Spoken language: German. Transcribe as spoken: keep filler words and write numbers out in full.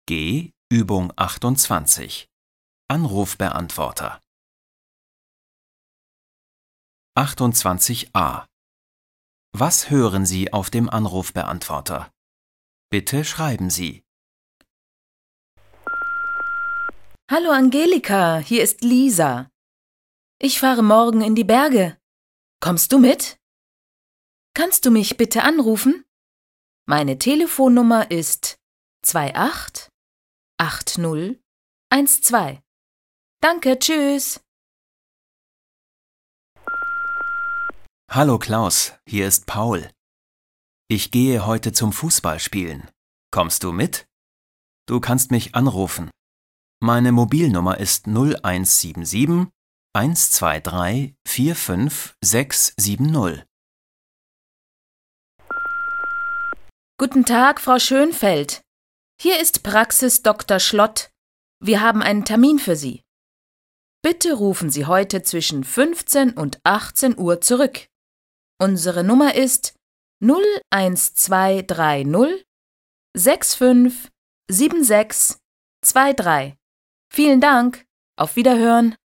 G. Übung achtundzwanzig. Anrufbeantworter. achtundzwanzig a. Was hören Sie auf dem Anrufbeantworter? Bitte schreiben Sie. Hallo Angelika, hier ist Lisa. Ich fahre morgen in die Berge. Kommst du mit? Kannst du mich bitte anrufen? Meine Telefonnummer ist zwei acht acht null eins zwei. Danke, tschüss. Hallo Klaus, hier ist Paul. Ich gehe heute zum Fußballspielen. Kommst du mit? Du kannst mich anrufen. Meine Mobilnummer ist null eins sieben sieben eins zwei drei vier fünf sechs sieben null. Guten Tag, Frau Schönfeld. Hier ist Praxis Doktor Schlott. Wir haben einen Termin für Sie. Bitte rufen Sie heute zwischen fünfzehn und achtzehn Uhr zurück. Unsere Nummer ist null eins zwei drei null sechs fünf sieben sechs zwei drei. Vielen Dank. Auf Wiederhören.